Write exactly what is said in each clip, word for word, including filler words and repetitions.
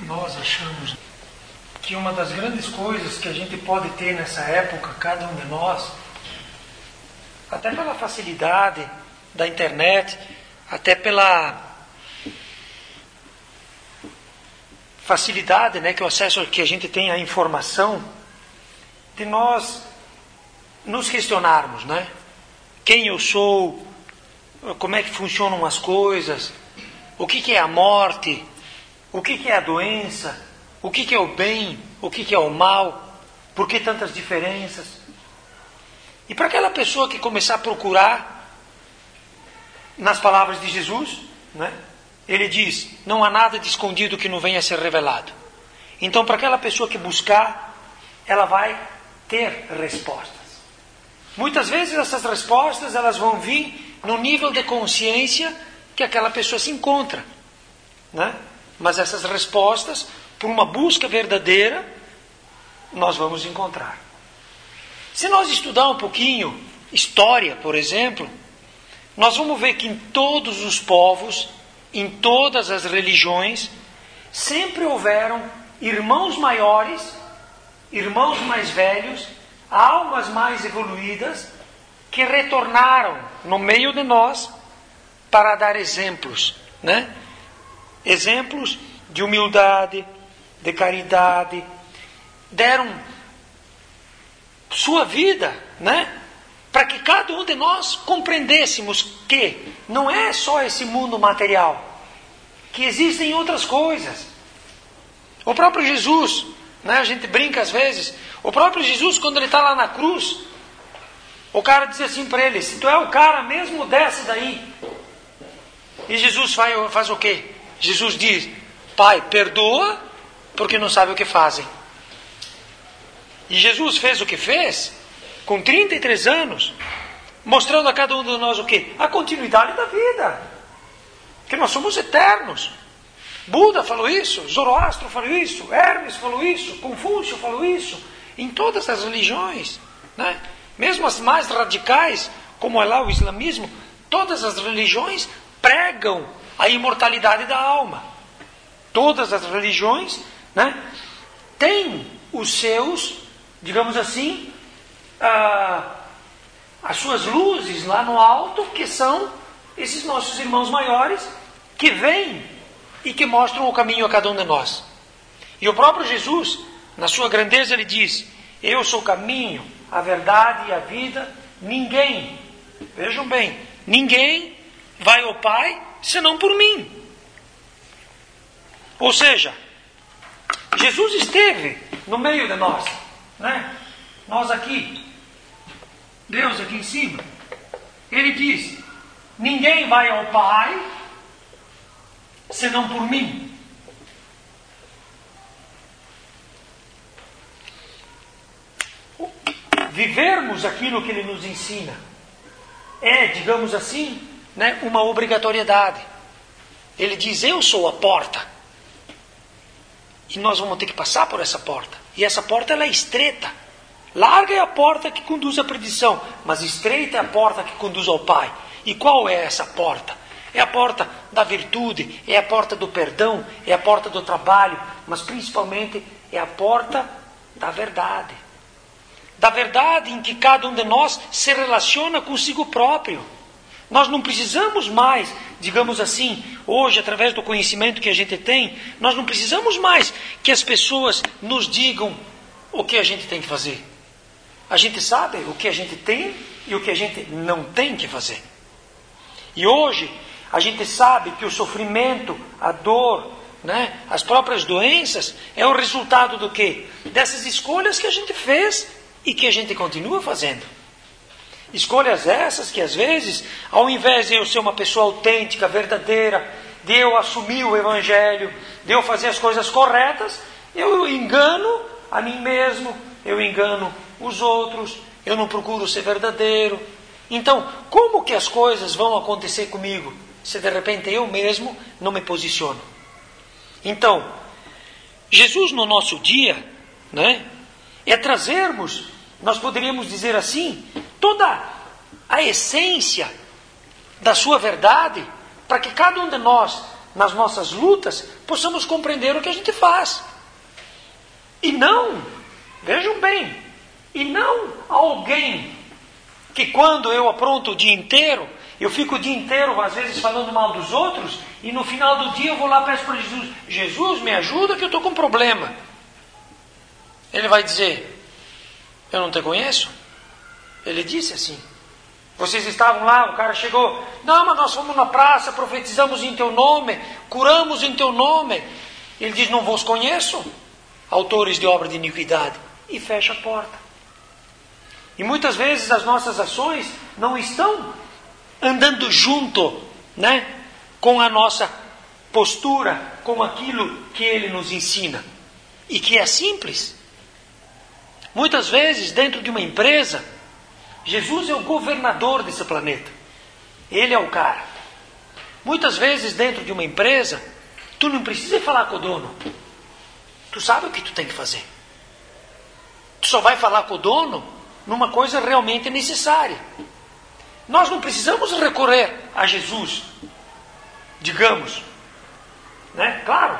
Nós achamos que uma das grandes coisas que a gente pode ter nessa época, cada um de nós, até pela facilidade da internet, até pela facilidade, né, que o acesso que a gente tem à informação, de nós nos questionarmos, né? Quem eu sou, como é que funcionam as coisas, o que, que é a morte, o que, que é a doença, o que, que é o bem, o que, que é o mal, por que tantas diferenças? E para aquela pessoa que começar a procurar nas palavras de Jesus, né? Ele diz, não há nada de escondido que não venha a ser revelado. Então, para aquela pessoa que buscar, ela vai ter respostas. Muitas vezes essas respostas elas vão vir no nível de consciência que aquela pessoa se encontra, né? Mas essas respostas, por uma busca verdadeira, nós vamos encontrar. Se nós estudar um pouquinho história, por exemplo, nós vamos ver que em todos os povos, em todas as religiões, sempre houveram irmãos maiores, irmãos mais velhos, almas mais evoluídas, que retornaram no meio de nós para dar exemplos, né? Exemplos de humildade, de caridade, deram sua vida, né? Para que cada um de nós compreendêssemos que não é só esse mundo material, que existem outras coisas. O próprio Jesus, né? A gente brinca às vezes, o próprio Jesus, quando ele está lá na cruz, o cara diz assim para ele, se tu é o cara mesmo, desce daí. E Jesus faz, faz o quê? Jesus diz, Pai, perdoa, porque não sabe o que fazem. E Jesus fez o que fez, com trinta e três anos, mostrando a cada um de nós o quê? A continuidade da vida. Que nós somos eternos. Buda falou isso, Zoroastro falou isso, Hermes falou isso, Confúcio falou isso, em todas as religiões, né? Mesmo as mais radicais, como é lá o islamismo, todas as religiões pregam a imortalidade da alma. Todas as religiões, né, têm os seus, digamos assim, ah, as suas luzes lá no alto, que são esses nossos irmãos maiores, que vêm e que mostram o caminho a cada um de nós. E o próprio Jesus, na sua grandeza, ele diz, eu sou o caminho, a verdade e a vida, ninguém, vejam bem, ninguém vai ao Pai senão por mim. Ou seja, Jesus esteve no meio de nós, né? Nós aqui, Deus aqui em cima, ele diz, ninguém vai ao Pai senão por mim. Vivermos aquilo que ele nos ensina é, digamos assim, né, uma obrigatoriedade. Ele diz, eu sou a porta. E nós vamos ter que passar por essa porta. E essa porta ela é estreita. Larga é a porta que conduz à perdição, mas estreita é a porta que conduz ao Pai. E qual é essa porta? É a porta da virtude, é a porta do perdão, é a porta do trabalho, mas principalmente é a porta da verdade. Da verdade em que cada um de nós se relaciona consigo próprio. Nós não precisamos mais, digamos assim, hoje, através do conhecimento que a gente tem, nós não precisamos mais que as pessoas nos digam o que a gente tem que fazer. A gente sabe o que a gente tem e o que a gente não tem que fazer. E hoje, a gente sabe que o sofrimento, a dor, né, as próprias doenças, é o resultado do quê? Dessas escolhas que a gente fez e que a gente continua fazendo. Escolhas essas que às vezes, ao invés de eu ser uma pessoa autêntica, verdadeira, de eu assumir o Evangelho, de eu fazer as coisas corretas, eu engano a mim mesmo, eu engano os outros, eu não procuro ser verdadeiro. Então, como que as coisas vão acontecer comigo, se de repente eu mesmo não me posiciono? Então, Jesus no nosso dia, né, é trazermos, nós poderíamos dizer assim, toda a essência da sua verdade, para que cada um de nós, nas nossas lutas, possamos compreender o que a gente faz. E não, vejam bem, e não alguém que quando eu apronto o dia inteiro, eu fico o dia inteiro, às vezes, falando mal dos outros, e no final do dia eu vou lá e peço para Jesus, Jesus, me ajuda que eu estou com um problema. Ele vai dizer, eu não te conheço? Ele disse assim, vocês estavam lá, o cara chegou, não, mas nós fomos na praça, profetizamos em teu nome, curamos em teu nome. Ele diz, não vos conheço, autores de obra de iniquidade, e fecha a porta. E muitas vezes as nossas ações não estão andando junto, né, com a nossa postura, com aquilo que ele nos ensina. E que é simples. Muitas vezes, dentro de uma empresa, Jesus é o governador desse planeta. Ele é o cara. Muitas vezes, dentro de uma empresa, tu não precisa falar com o dono. Tu sabe o que tu tem que fazer. Tu só vai falar com o dono numa coisa realmente necessária. Nós não precisamos recorrer a Jesus, digamos, né? Claro,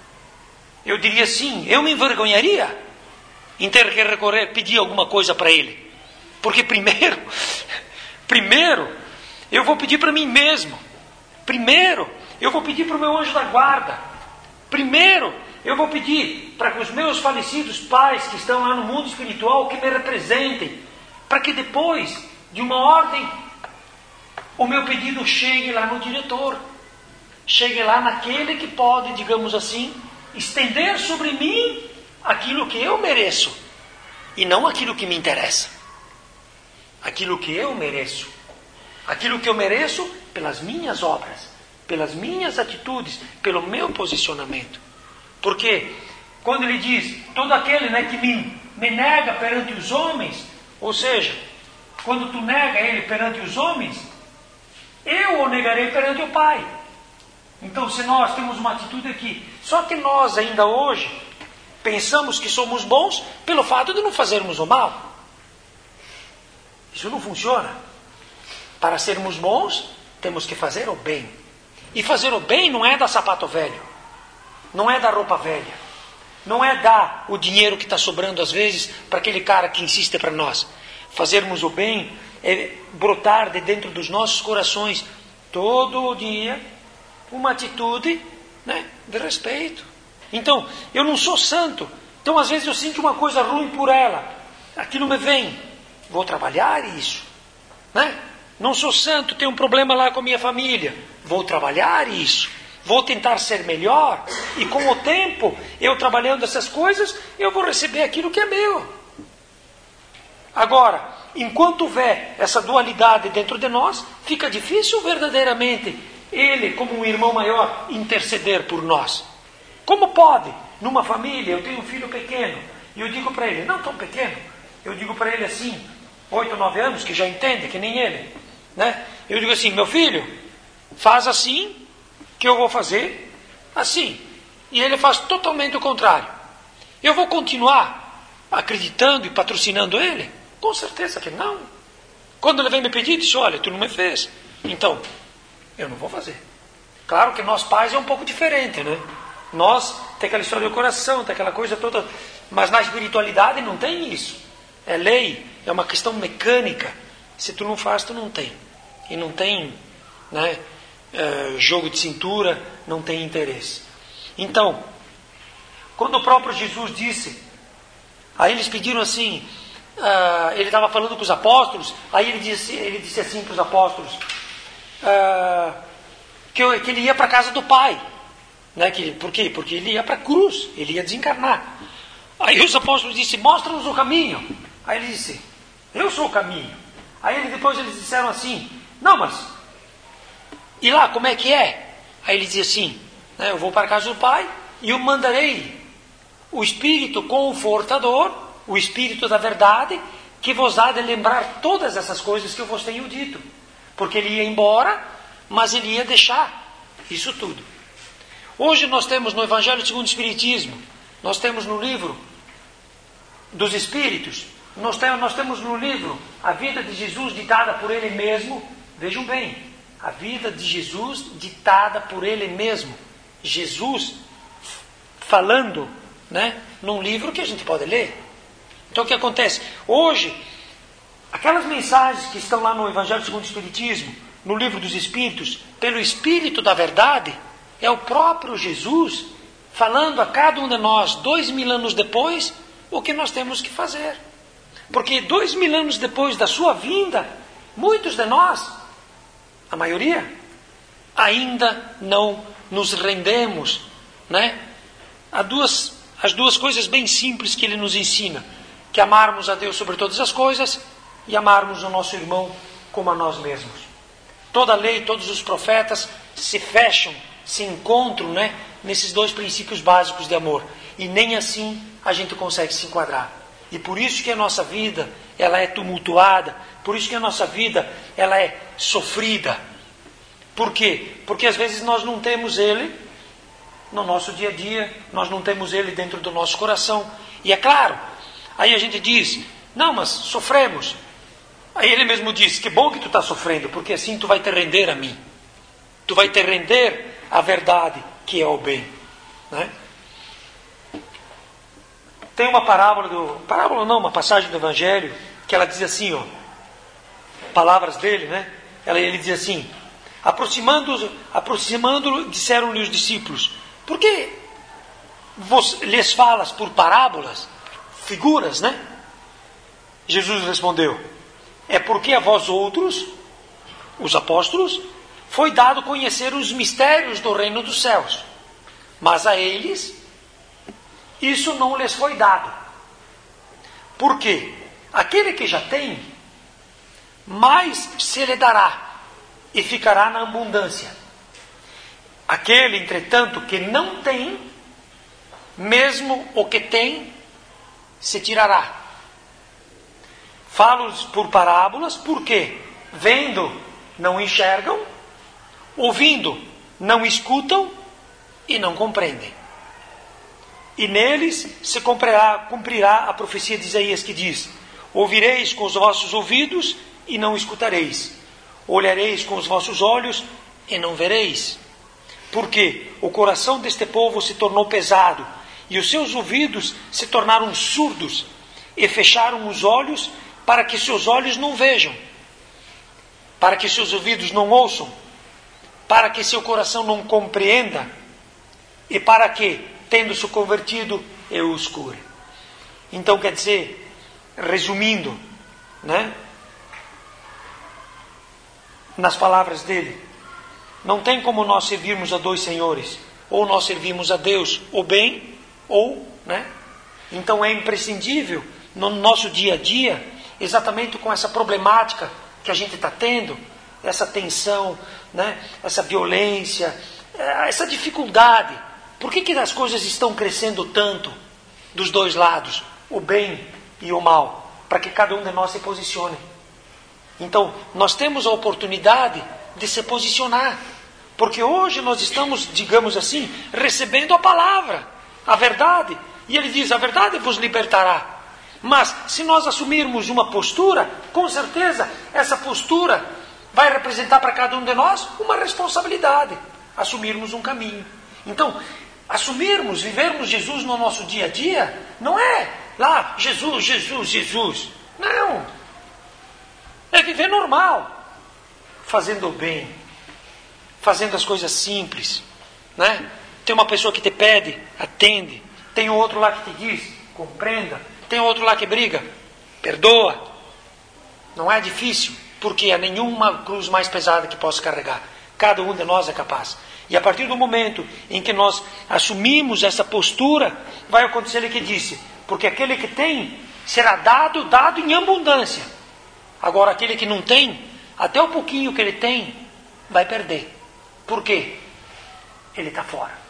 eu diria assim, eu me envergonharia em ter que recorrer, pedir alguma coisa para Ele, porque primeiro, primeiro, eu vou pedir para mim mesmo, primeiro, eu vou pedir para o meu anjo da guarda, primeiro, eu vou pedir para que os meus falecidos pais que estão lá no mundo espiritual, que me representem, para que depois de uma ordem, o meu pedido chegue lá no diretor, chegue lá naquele que pode, digamos assim, estender sobre mim aquilo que eu mereço, e não aquilo que me interessa. Aquilo que eu mereço. Aquilo que eu mereço pelas minhas obras, pelas minhas atitudes, pelo meu posicionamento. Porque quando ele diz, todo aquele, né, que me, me nega perante os homens, ou seja, quando tu nega ele perante os homens, eu o negarei perante o Pai. Então, se nós temos uma atitude aqui, só que nós ainda hoje pensamos que somos bons pelo fato de não fazermos o mal. Isso não funciona. Para sermos bons, temos que fazer o bem. E fazer o bem não é dar sapato velho. Não é dar roupa velha. Não é dar o dinheiro que está sobrando às vezes para aquele cara que insiste para nós. Fazermos o bem é brotar de dentro dos nossos corações todo dia uma atitude, né, de respeito. Então, eu não sou santo. Então, às vezes eu sinto uma coisa ruim por ela. Aquilo me vem. Vou trabalhar isso. Né? Não sou santo, tenho um problema lá com a minha família. Vou trabalhar isso. Vou tentar ser melhor. E com o tempo, eu trabalhando essas coisas, eu vou receber aquilo que é meu. Agora, enquanto houver essa dualidade dentro de nós, fica difícil verdadeiramente ele, como um irmão maior, interceder por nós. Como pode, numa família, eu tenho um filho pequeno, e eu digo para ele, não tão pequeno, eu digo para ele assim, oito, nove anos, que já entende, que nem ele, né? Eu digo assim, meu filho, faz assim, que eu vou fazer assim. E ele faz totalmente o contrário. Eu vou continuar acreditando e patrocinando ele? Com certeza que não. Quando ele vem me pedir, diz, olha, tu não me fez. Então, eu não vou fazer. Claro que nós pais é um pouco diferente, né? Nós, tem aquela história do coração, tem aquela coisa toda... Mas na espiritualidade não tem isso. É lei, é uma questão mecânica. Se tu não faz, tu não tem. E não tem, né, é, jogo de cintura, não tem interesse. Então, quando o próprio Jesus disse, aí eles pediram assim, uh, ele estava falando com os apóstolos, aí ele disse, ele disse assim para os apóstolos, uh, que, eu, que ele ia para a casa do Pai. Né, que, por quê? Porque ele ia para a cruz, ele ia desencarnar. Aí os apóstolos disseram, mostra-nos o caminho. Aí ele disse, eu sou o caminho. Aí ele, depois eles disseram assim, não, mas, e lá, como é que é? Aí ele dizia assim, né, eu vou para a casa do Pai e eu mandarei o Espírito Confortador, o Espírito da verdade, que vos há de lembrar todas essas coisas que eu vos tenho dito. Porque ele ia embora, mas ele ia deixar isso tudo. Hoje nós temos no Evangelho segundo o Espiritismo, nós temos no livro dos Espíritos, nós temos, nós temos no livro a vida de Jesus ditada por ele mesmo. Vejam bem, A vida de Jesus ditada por Ele mesmo. Jesus falando, né, num livro que a gente pode ler. Então o que acontece? Hoje, aquelas mensagens que estão lá no Evangelho segundo o Espiritismo, no Livro dos Espíritos, pelo Espírito da Verdade, é o próprio Jesus falando a cada um de nós, dois mil anos depois, o que nós temos que fazer. Porque dois mil anos depois da sua vinda, muitos de nós, a maioria, ainda não nos rendemos, né, a duas, as duas coisas bem simples que Ele nos ensina, que amarmos a Deus sobre todas as coisas e amarmos o nosso irmão como a nós mesmos. Toda a lei, todos os profetas se fecham, se encontram, né, nesses dois princípios básicos de amor. E nem assim a gente consegue se enquadrar. E por isso que a nossa vida ela é tumultuada, por isso que a nossa vida ela é sofrida. Por quê? Porque às vezes nós não temos Ele no nosso dia a dia, nós não temos Ele dentro do nosso coração. E é claro, aí a gente diz, não, mas sofremos. Aí Ele mesmo diz, que bom que tu está sofrendo, porque assim tu vai te render a mim. Tu vai te render à verdade, que é o bem. Né? Tem uma parábola, do, parábola não, uma passagem do Evangelho, que ela diz assim, ó, palavras dele, né? Ela, ele diz assim, aproximando, aproximando disseram-lhe os discípulos, por que vos, lhes falas por parábolas, figuras, né? Jesus respondeu, é porque a vós outros, os apóstolos, foi dado conhecer os mistérios do reino dos céus, mas a eles isso não lhes foi dado. Por quê? Aquele que já tem, mais se lhe dará, e ficará na abundância. Aquele, entretanto, que não tem, mesmo o que tem, se tirará. Falo-lhes por parábolas, porque vendo, não enxergam, ouvindo, não escutam e não compreendem. E neles se cumprirá, cumprirá a profecia de Isaías que diz, ouvireis com os vossos ouvidos e não escutareis. Olhareis com os vossos olhos e não vereis. Porque o coração deste povo se tornou pesado e os seus ouvidos se tornaram surdos e fecharam os olhos para que seus olhos não vejam, para que seus ouvidos não ouçam, para que seu coração não compreenda e para que, tendo-se convertido, eu os cure. Então, quer dizer, resumindo, né, nas palavras dele, não tem como nós servirmos a dois senhores. Ou nós servimos a Deus, o bem, ou, né? Então é imprescindível, no nosso dia a dia, exatamente com essa problemática que a gente está tendo, essa tensão, né, essa violência, essa dificuldade. Por que que as coisas estão crescendo tanto dos dois lados, o bem e o mal? Para que cada um de nós se posicione. Então, nós temos a oportunidade de se posicionar. Porque hoje nós estamos, digamos assim, recebendo a palavra, a verdade. E ele diz, a verdade vos libertará. Mas, se nós assumirmos uma postura, com certeza, essa postura vai representar para cada um de nós uma responsabilidade. Assumirmos um caminho. Então, assumirmos, vivermos Jesus no nosso dia a dia, não é lá, Jesus, Jesus, Jesus. Não. É viver normal. Fazendo o bem. Fazendo as coisas simples. Né? Tem uma pessoa que te pede, atende. Tem outro lá que te diz, compreenda. Tem outro lá que briga, perdoa. Não é difícil, porque há nenhuma cruz mais pesada que possa carregar. Cada um de nós é capaz. E a partir do momento em que nós assumimos essa postura, vai acontecer o que disse. Porque aquele que tem, será dado, dado em abundância. Agora aquele que não tem, até o pouquinho que ele tem, vai perder. Por quê? Ele está fora.